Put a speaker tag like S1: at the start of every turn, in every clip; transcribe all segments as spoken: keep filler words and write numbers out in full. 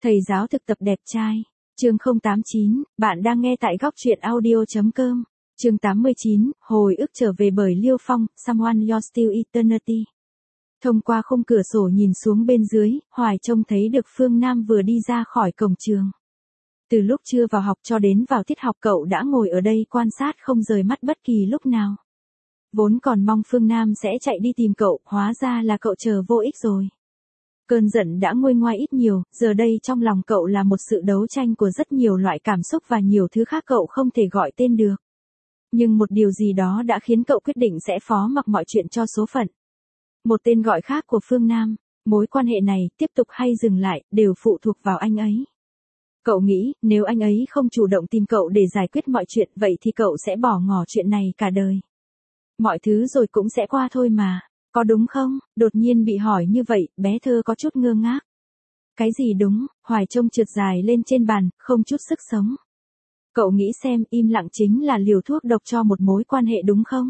S1: Thầy giáo thực tập đẹp trai. Chương không tám chín, bạn đang nghe tại góc truyện audio.com. Chương tám mươi chín, hồi ức trở về bởi Liêu Phong, Someone You're Still Eternity. Thông qua khung cửa sổ nhìn xuống bên dưới, Hoài trông thấy được Phương Nam vừa đi ra khỏi cổng trường. Từ lúc chưa vào học cho đến vào tiết học cậu đã ngồi ở đây quan sát không rời mắt bất kỳ lúc nào. Vốn còn mong Phương Nam sẽ chạy đi tìm cậu, hóa ra là cậu chờ vô ích rồi. Cơn giận đã nguôi ngoai ít nhiều, giờ đây trong lòng cậu là một sự đấu tranh của rất nhiều loại cảm xúc và nhiều thứ khác cậu không thể gọi tên được. Nhưng một điều gì đó đã khiến cậu quyết định sẽ phó mặc mọi chuyện cho số phận. Một tên gọi khác của Phương Nam, mối quan hệ này tiếp tục hay dừng lại, đều phụ thuộc vào anh ấy. Cậu nghĩ, nếu anh ấy không chủ động tìm cậu để giải quyết mọi chuyện, vậy thì cậu sẽ bỏ ngỏ chuyện này cả đời. Mọi thứ rồi cũng sẽ qua thôi mà, có đúng không? Đột nhiên bị hỏi như vậy, bé Thơ có chút ngơ ngác. Cái gì đúng? Hoài trông trượt dài lên trên bàn, không chút sức sống. Cậu nghĩ xem, im lặng chính là liều thuốc độc cho một mối quan hệ đúng không?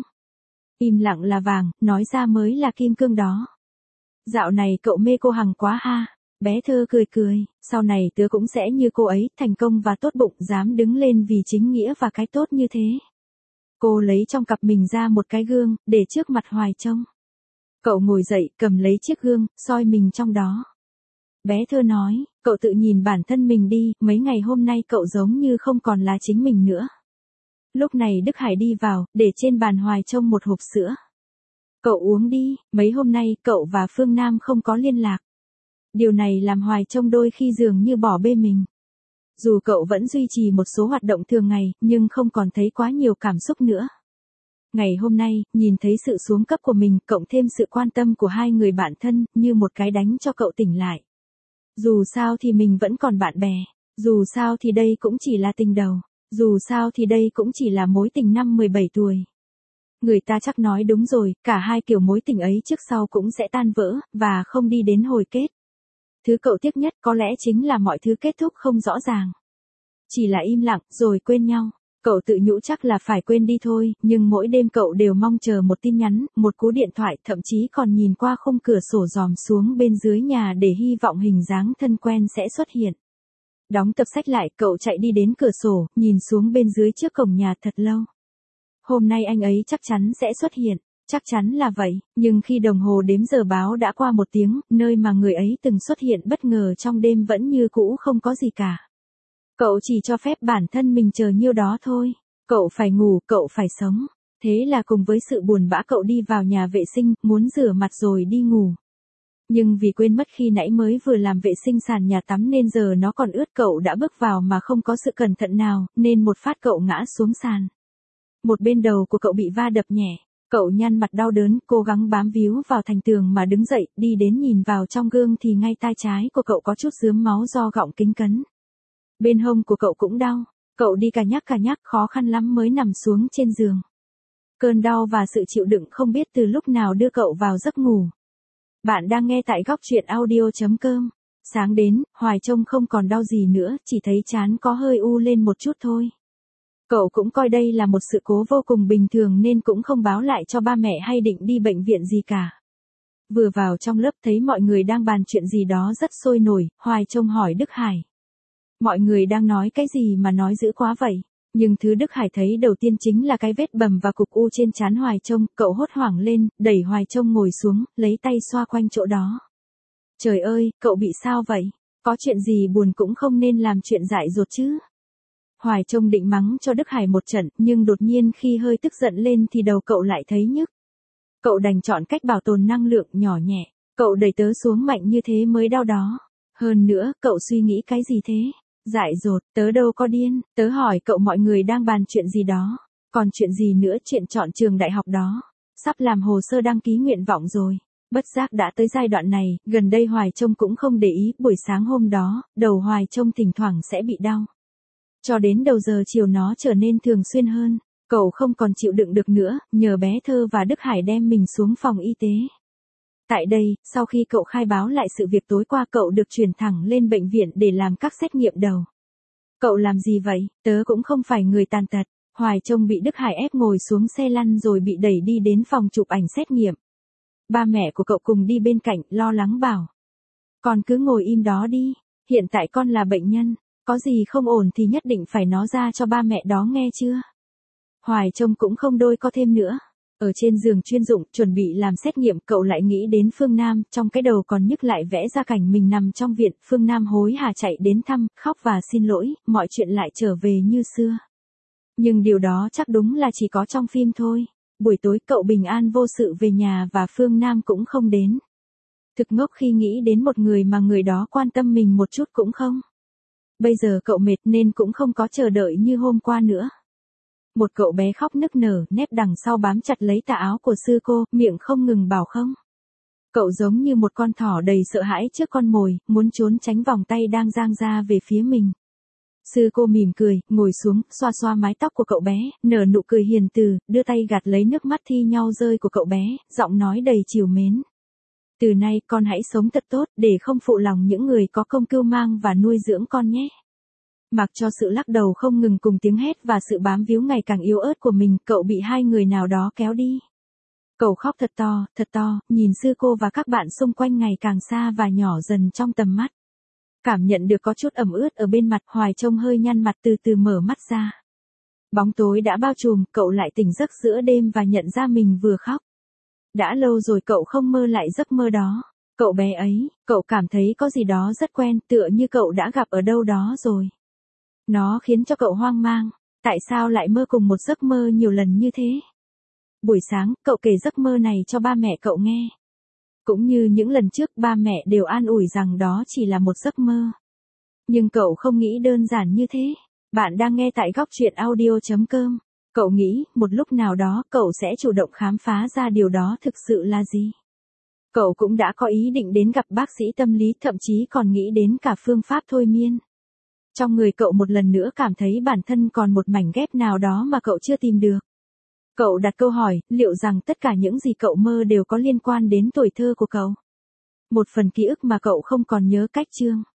S1: Im lặng là vàng, nói ra mới là kim cương đó. Dạo này cậu mê cô Hằng quá ha. Bé Thơ cười cười, sau này tớ cũng sẽ như cô ấy, thành công và tốt bụng, dám đứng lên vì chính nghĩa và cái tốt như thế. Cô lấy trong cặp mình ra một cái gương, để trước mặt Hoài trông. Cậu ngồi dậy, cầm lấy chiếc gương, soi mình trong đó. Bé Thơ nói, cậu tự nhìn bản thân mình đi, mấy ngày hôm nay cậu giống như không còn là chính mình nữa. Lúc này Đức Hải đi vào, để trên bàn Hoài trông một hộp sữa. Cậu uống đi, mấy hôm nay cậu và Phương Nam không có liên lạc. Điều này làm Hoài trông đôi khi dường như bỏ bê mình. Dù cậu vẫn duy trì một số hoạt động thường ngày, nhưng không còn thấy quá nhiều cảm xúc nữa. Ngày hôm nay, nhìn thấy sự xuống cấp của mình, cộng thêm sự quan tâm của hai người bạn thân, như một cái đánh cho cậu tỉnh lại. Dù sao thì mình vẫn còn bạn bè, dù sao thì đây cũng chỉ là tình đầu, dù sao thì đây cũng chỉ là mối tình năm mười bảy tuổi. Người ta chắc nói đúng rồi, cả hai kiểu mối tình ấy trước sau cũng sẽ tan vỡ, và không đi đến hồi kết. Thứ cậu tiếc nhất có lẽ chính là mọi thứ kết thúc không rõ ràng. Chỉ là im lặng, rồi quên nhau. Cậu tự nhủ chắc là phải quên đi thôi, nhưng mỗi đêm cậu đều mong chờ một tin nhắn, một cú điện thoại, thậm chí còn nhìn qua khung cửa sổ dòm xuống bên dưới nhà để hy vọng hình dáng thân quen sẽ xuất hiện. Đóng tập sách lại, cậu chạy đi đến cửa sổ, nhìn xuống bên dưới trước cổng nhà thật lâu. Hôm nay anh ấy chắc chắn sẽ xuất hiện, chắc chắn là vậy, nhưng khi đồng hồ đếm giờ báo đã qua một tiếng, nơi mà người ấy từng xuất hiện bất ngờ trong đêm vẫn như cũ không có gì cả. Cậu chỉ cho phép bản thân mình chờ nhiêu đó thôi. Cậu phải ngủ, cậu phải sống. Thế là cùng với sự buồn bã cậu đi vào nhà vệ sinh, muốn rửa mặt rồi đi ngủ. Nhưng vì quên mất khi nãy mới vừa làm vệ sinh sàn nhà tắm nên giờ nó còn ướt, cậu đã bước vào mà không có sự cẩn thận nào, nên một phát cậu ngã xuống sàn. Một bên đầu của cậu bị va đập nhẹ. Cậu nhăn mặt đau đớn, cố gắng bám víu vào thành tường mà đứng dậy, đi đến nhìn vào trong gương thì ngay tai trái của cậu có chút rướm máu do gọng kính cấn. Bên hông của cậu cũng đau, cậu đi cà nhắc cà nhắc khó khăn lắm mới nằm xuống trên giường. Cơn đau và sự chịu đựng không biết từ lúc nào đưa cậu vào giấc ngủ. Bạn đang nghe tại góc truyện audio.com. Sáng đến, Hoài trông không còn đau gì nữa, chỉ thấy trán có hơi u lên một chút thôi. Cậu cũng coi đây là một sự cố vô cùng bình thường nên cũng không báo lại cho ba mẹ hay định đi bệnh viện gì cả. Vừa vào trong lớp thấy mọi người đang bàn chuyện gì đó rất sôi nổi, Hoài trông hỏi Đức Hải. Mọi người đang nói cái gì mà nói dữ quá vậy? Nhưng thứ Đức Hải thấy đầu tiên chính là cái vết bầm và cục u trên trán Hoài trông, cậu hốt hoảng lên, đẩy Hoài trông ngồi xuống, lấy tay xoa quanh chỗ đó. Trời ơi, cậu bị sao vậy? Có chuyện gì buồn cũng không nên làm chuyện dại dột chứ? Hoài trông định mắng cho Đức Hải một trận, nhưng đột nhiên khi hơi tức giận lên thì đầu cậu lại thấy nhức. Cậu đành chọn cách bảo tồn năng lượng nhỏ nhẹ, cậu đẩy tớ xuống mạnh như thế mới đau đó. Hơn nữa, cậu suy nghĩ cái gì thế? Dại dột, tớ đâu có điên, tớ hỏi cậu mọi người đang bàn chuyện gì đó. Còn chuyện gì nữa, chuyện chọn trường đại học đó. Sắp làm hồ sơ đăng ký nguyện vọng rồi. Bất giác đã tới giai đoạn này, gần đây Hoài trông cũng không để ý, buổi sáng hôm đó, đầu Hoài trông thỉnh thoảng sẽ bị đau. Cho đến đầu giờ chiều nó trở nên thường xuyên hơn, cậu không còn chịu đựng được nữa, nhờ bé Thơ và Đức Hải đem mình xuống phòng y tế. Tại đây, sau khi cậu khai báo lại sự việc tối qua cậu được chuyển thẳng lên bệnh viện để làm các xét nghiệm đầu. Cậu làm gì vậy? Tớ cũng không phải người tàn tật. Hoài trông bị Đức Hải ép ngồi xuống xe lăn rồi bị đẩy đi đến phòng chụp ảnh xét nghiệm. Ba mẹ của cậu cùng đi bên cạnh, lo lắng bảo. Con cứ ngồi im đó đi, hiện tại con là bệnh nhân, có gì không ổn thì nhất định phải nói ra cho ba mẹ đó nghe chưa? Hoài trông cũng không đôi co thêm nữa. Ở trên giường chuyên dụng, chuẩn bị làm xét nghiệm, cậu lại nghĩ đến Phương Nam, trong cái đầu còn nhức lại vẽ ra cảnh mình nằm trong viện, Phương Nam hối hả chạy đến thăm, khóc và xin lỗi, mọi chuyện lại trở về như xưa. Nhưng điều đó chắc đúng là chỉ có trong phim thôi. Buổi tối cậu bình an vô sự về nhà và Phương Nam cũng không đến. Thực ngốc khi nghĩ đến một người mà người đó quan tâm mình một chút cũng không. Bây giờ cậu mệt nên cũng không có chờ đợi như hôm qua nữa. Một cậu bé khóc nức nở, nép đằng sau bám chặt lấy tà áo của sư cô, miệng không ngừng bảo không. Cậu giống như một con thỏ đầy sợ hãi trước con mồi, muốn trốn tránh vòng tay đang giang ra về phía mình. Sư cô mỉm cười, ngồi xuống, xoa xoa mái tóc của cậu bé, nở nụ cười hiền từ, đưa tay gạt lấy nước mắt thi nhau rơi của cậu bé, giọng nói đầy trìu mến. Từ nay con hãy sống thật tốt, để không phụ lòng những người có công cưu mang và nuôi dưỡng con nhé. Mặc cho sự lắc đầu không ngừng cùng tiếng hét và sự bám víu ngày càng yếu ớt của mình, cậu bị hai người nào đó kéo đi. Cậu khóc thật to, thật to, nhìn sư cô và các bạn xung quanh ngày càng xa và nhỏ dần trong tầm mắt. Cảm nhận được có chút ẩm ướt ở bên mặt, Hoài trông hơi nhăn mặt từ từ mở mắt ra. Bóng tối đã bao trùm, cậu lại tỉnh giấc giữa đêm và nhận ra mình vừa khóc. Đã lâu rồi cậu không mơ lại giấc mơ đó. Cậu bé ấy, cậu cảm thấy có gì đó rất quen, tựa như cậu đã gặp ở đâu đó rồi. Nó khiến cho cậu hoang mang, tại sao lại mơ cùng một giấc mơ nhiều lần như thế? Buổi sáng, cậu kể giấc mơ này cho ba mẹ cậu nghe. Cũng như những lần trước, ba mẹ đều an ủi rằng đó chỉ là một giấc mơ. Nhưng cậu không nghĩ đơn giản như thế. Bạn đang nghe tại góc truyện audio chấm com. Cậu nghĩ, một lúc nào đó, cậu sẽ chủ động khám phá ra điều đó thực sự là gì. Cậu cũng đã có ý định đến gặp bác sĩ tâm lý, thậm chí còn nghĩ đến cả phương pháp thôi miên. Trong người cậu một lần nữa cảm thấy bản thân còn một mảnh ghép nào đó mà cậu chưa tìm được. Cậu đặt câu hỏi, liệu rằng tất cả những gì cậu mơ đều có liên quan đến tuổi thơ của cậu? Một phần ký ức mà cậu không còn nhớ cách chương.